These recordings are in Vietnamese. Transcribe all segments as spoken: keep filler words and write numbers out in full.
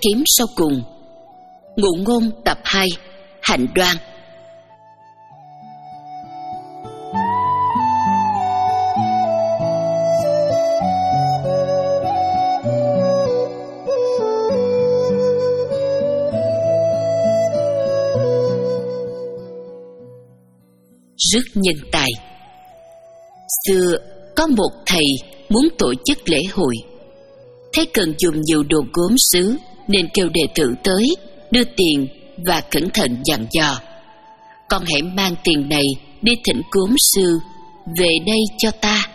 kiếm sau cùng. Ngụ ngôn tập hai, Hạnh đoan. Rất nhân tài. Xưa có một thầy muốn tổ chức lễ hội, thấy cần dùng nhiều đồ gốm sứ nên kêu đệ tử tới đưa tiền và cẩn thận dặn dò: con hãy mang tiền này đi thỉnh gốm sư về đây cho ta.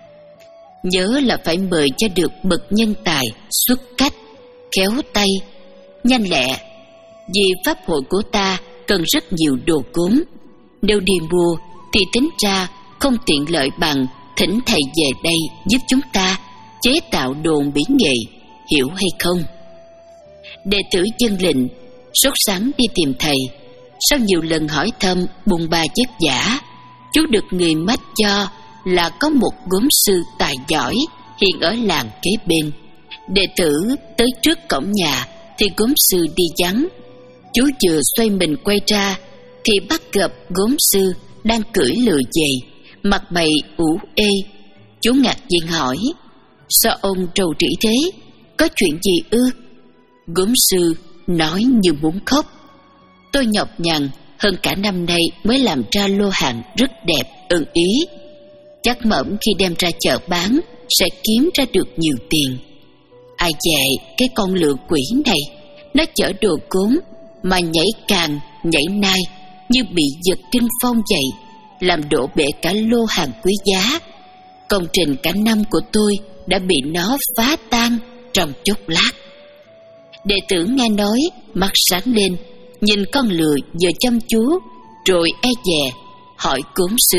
Nhớ là phải mời cho được bậc nhân tài xuất cách, khéo tay, nhanh lẹ, vì pháp hội của ta cần rất nhiều đồ gốm. Nếu đi mua thì tính ra không tiện lợi bằng thỉnh thầy về đây giúp chúng ta chế tạo đồ mỹ nghệ, hiểu hay không? Đệ tử dân lệnh sốt sắng đi tìm thầy. Sau nhiều lần hỏi thăm bùng bà vất vả, chú được người mách cho là có một gốm sư tài giỏi hiện ở làng kế bên. Đệ tử tới trước cổng nhà thì gốm sư đi vắng. Chú vừa xoay mình quay ra thì bắt gặp gốm sư đang cưỡi lừa về, mặt mày ủ ê. Chú ngạc nhiên hỏi: sao ông rầu rĩ thế, có chuyện gì ư? Gốm sư nói như muốn khóc: tôi nhọc nhằn hơn cả năm nay mới làm ra lô hàng rất đẹp, ưng ý. Chắc mẩm khi đem ra chợ bán sẽ kiếm ra được nhiều tiền. Ai dè cái con lừa quỷ này, nó chở đồ gốm mà nhảy càng nhảy nai như bị giật kinh phong vậy, làm đổ bể cả lô hàng quý giá. Công trình cả năm của tôi đã bị nó phá tan trong chốc lát. Đệ tử nghe nói mắt sáng lên, nhìn con lừa vừa chăm chú rồi e dè hỏi gốm sư: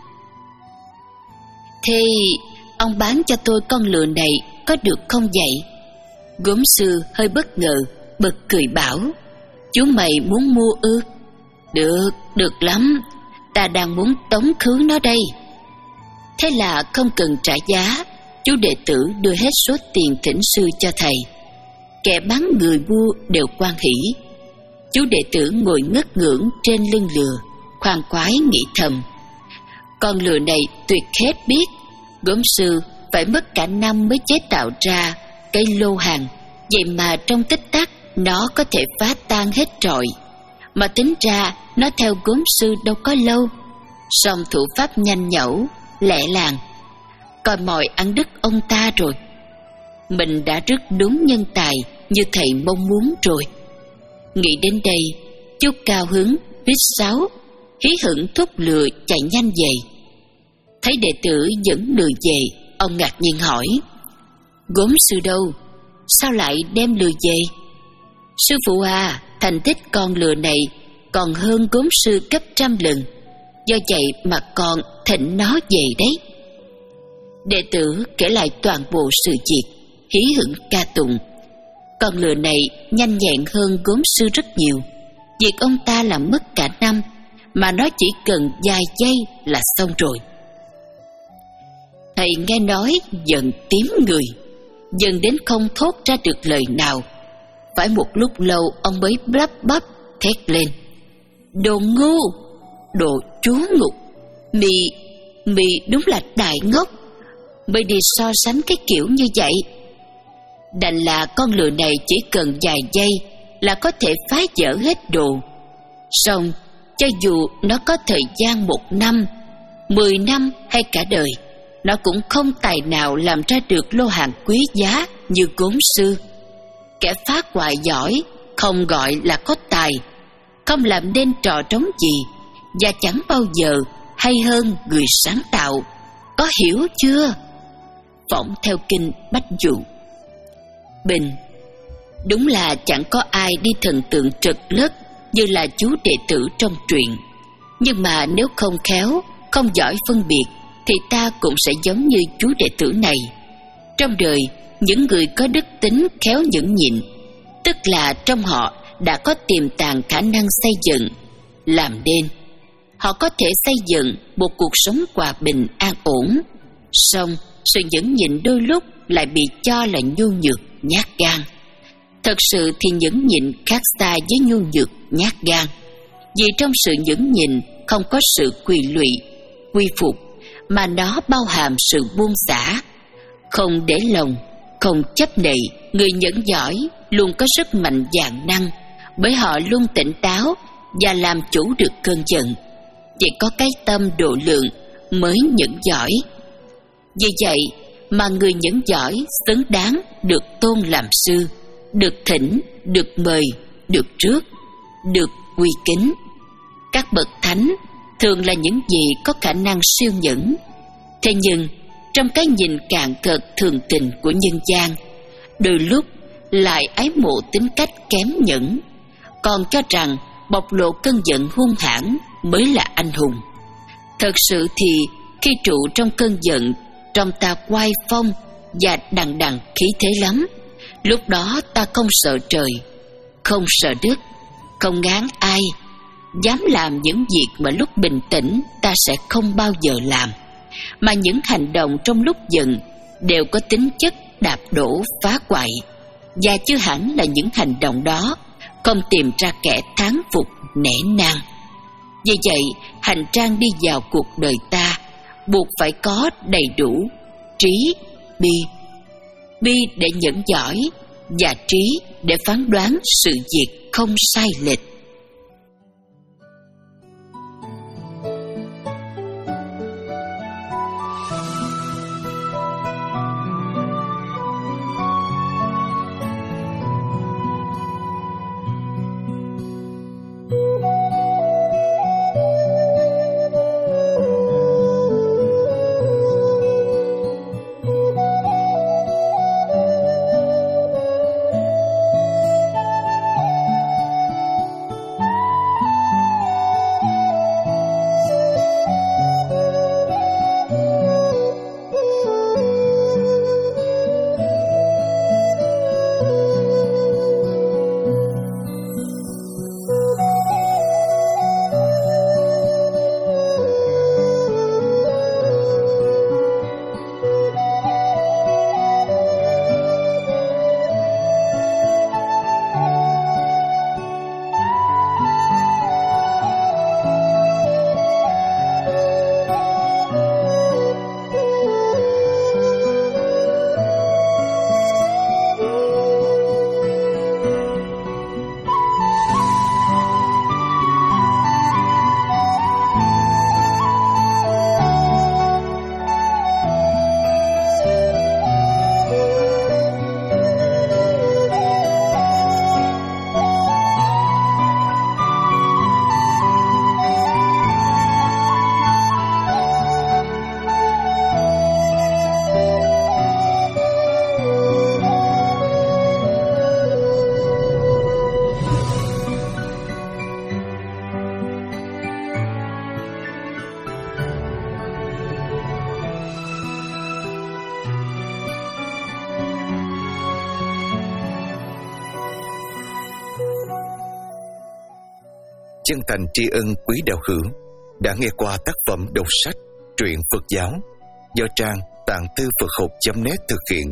thế ông bán cho tôi con lừa này có được không vậy? Gốm sư hơi bất ngờ, bật cười bảo: chú mày muốn mua ư? Được, được lắm, ta đang muốn tống khứ nó đây. Thế là không cần trả giá, chú đệ tử đưa hết số tiền thỉnh sư cho thầy. Kẻ bán người mua đều hoan hỉ. Chú đệ tử ngồi ngất ngưỡng trên lưng lừa, khoan khoái nghĩ thầm: con lừa này tuyệt hết biết, gốm sư phải mất cả năm mới chế tạo ra cái lô hàng, vậy mà trong tích tắc nó có thể phá tan hết trọi. Mà tính ra nó theo gốm sư đâu có lâu, song thủ pháp nhanh nhẩu, lẹ làng, coi mọi ăn đứt ông ta rồi. Mình đã rất đúng nhân tài như thầy mong muốn rồi. Nghĩ đến đây, chú cao hứng huýt sáo, hí hửng thúc lừa chạy nhanh về. Thấy đệ tử dẫn lừa về, ông ngạc nhiên hỏi: gốm sư đâu? Sao lại đem lừa về? Sư phụ à, thành tích con lừa này còn hơn gốm sư gấp trăm lần, do vậy mà con thỉnh nó về đấy. Đệ tử kể lại toàn bộ sự việc, hí hửng ca tụng. Con lừa này nhanh nhẹn hơn gốm sư rất nhiều. Việc ông ta làm mất cả năm, mà nó chỉ cần vài giây là xong rồi. Thầy nghe nói giận tím người, dần đến không thốt ra được lời nào. Phải một lúc lâu ông mới lắp bắp thét lên: đồ ngu, đồ chúa ngục, mì mì đúng là đại ngốc, mới đi so sánh cái kiểu như vậy. Đành là con lừa này chỉ cần vài giây là có thể phá vỡ hết đồ. Song cho dù nó có thời gian một năm, mười năm hay cả đời, nó cũng không tài nào làm ra được lô hàng quý giá như gốm sư. Kẻ phá hoại giỏi không gọi là có tài, không làm nên trò trống gì, và chẳng bao giờ hay hơn người sáng tạo. Có hiểu chưa? Phỏng theo kinh Bách Dụ. Bình: đúng là chẳng có ai đi thần tượng trật lất như là chú đệ tử trong truyện. Nhưng mà nếu không khéo, không giỏi phân biệt, thì ta cũng sẽ giống như chú đệ tử này. Trong đời, những người có đức tính khéo nhẫn nhịn, tức là trong họ đã có tiềm tàng khả năng xây dựng, làm nên. Họ có thể xây dựng một cuộc sống hòa bình an ổn. Song sự nhẫn nhịn đôi lúc lại bị cho là nhu nhược, nhát gan. Thật sự thì nhẫn nhịn khác xa với nhu nhược nhát gan, vì trong sự nhẫn nhịn không có sự quỳ lụy, quy phục, mà nó bao hàm sự buông xả, không để lòng, không chấp nệ. Người nhẫn giỏi luôn có sức mạnh vạn năng, bởi họ luôn tỉnh táo và làm chủ được cơn giận. Chỉ có cái tâm độ lượng mới nhẫn giỏi. Vì vậy mà người nhẫn giỏi xứng đáng được tôn làm sư, được thỉnh, được mời, được rước, được quy kính. Các bậc thánh thường là những gì có khả năng siêu nhẫn. Thế nhưng trong cái nhìn cạn cợt thường tình của nhân gian, đôi lúc lại ái mộ tính cách kém nhẫn, còn cho rằng bộc lộ cơn giận hung hãn mới là anh hùng. Thật sự thì khi trụ trong cơn giận, trong ta oai phong và đằng đằng khí thế lắm. Lúc đó ta không sợ trời, không sợ đất, không ngán ai, dám làm những việc mà lúc bình tĩnh ta sẽ không bao giờ làm. Mà những hành động trong lúc giận đều có tính chất đạp đổ phá hoại, và chưa hẳn là những hành động đó không tìm ra kẻ thán phục nể nang. Vì vậy, hành trang đi vào cuộc đời ta buộc phải có đầy đủ trí, bi. Bi để nhẫn giỏi, và trí để phán đoán sự việc không sai lệch. Chân thành tri ân quý đạo hữu đã nghe qua tác phẩm đọc sách truyện Phật giáo do trang tạng thư Phật học chấm net thực hiện.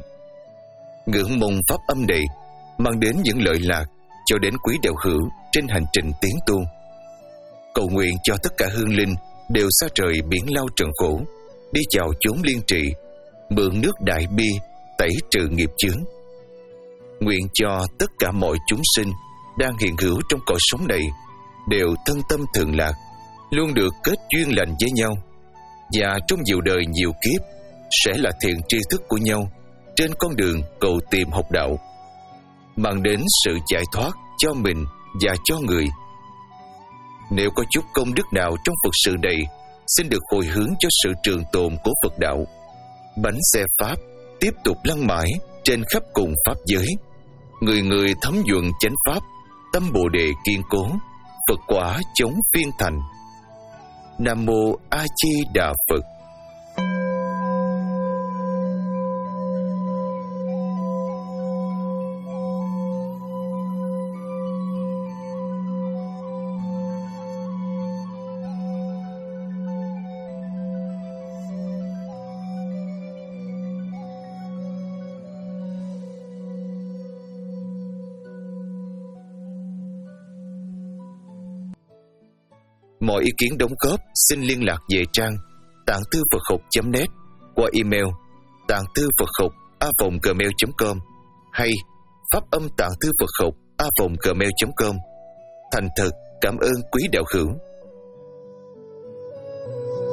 Ngưỡng mong pháp âm này mang đến những lợi lạc cho đến quý đạo hữu trên hành trình tiến tu. Cầu nguyện cho tất cả hương linh đều xa trời biển lao trần khổ, đi vào chốn liên trị, mượn nước đại bi tẩy trừ nghiệp chướng. Nguyện cho tất cả mọi chúng sinh đang hiện hữu trong cõi sống này đều thân tâm thường lạc, luôn được kết duyên lành với nhau, và trong nhiều đời nhiều kiếp sẽ là thiện tri thức của nhau trên con đường cầu tìm học đạo, mang đến sự giải thoát cho mình và cho người. Nếu có chút công đức nào trong Phật sự này, xin được hồi hướng cho sự trường tồn của Phật đạo. Bánh xe Pháp tiếp tục lăn mãi trên khắp cùng Pháp giới, người người thấm nhuận chánh Pháp, tâm Bồ Đề kiên cố, Phật quả chống phiên thành. Nam Mô A Di Đà Phật. Mọi ý kiến đóng góp xin liên lạc về trang tạng thư Phật học chấm net qua email tạng thư Phật học a vòng gmail chấm com hay pháp âm tạng thư Phật học a vòng gmail chấm com. Thành thật cảm ơn quý đạo hữu.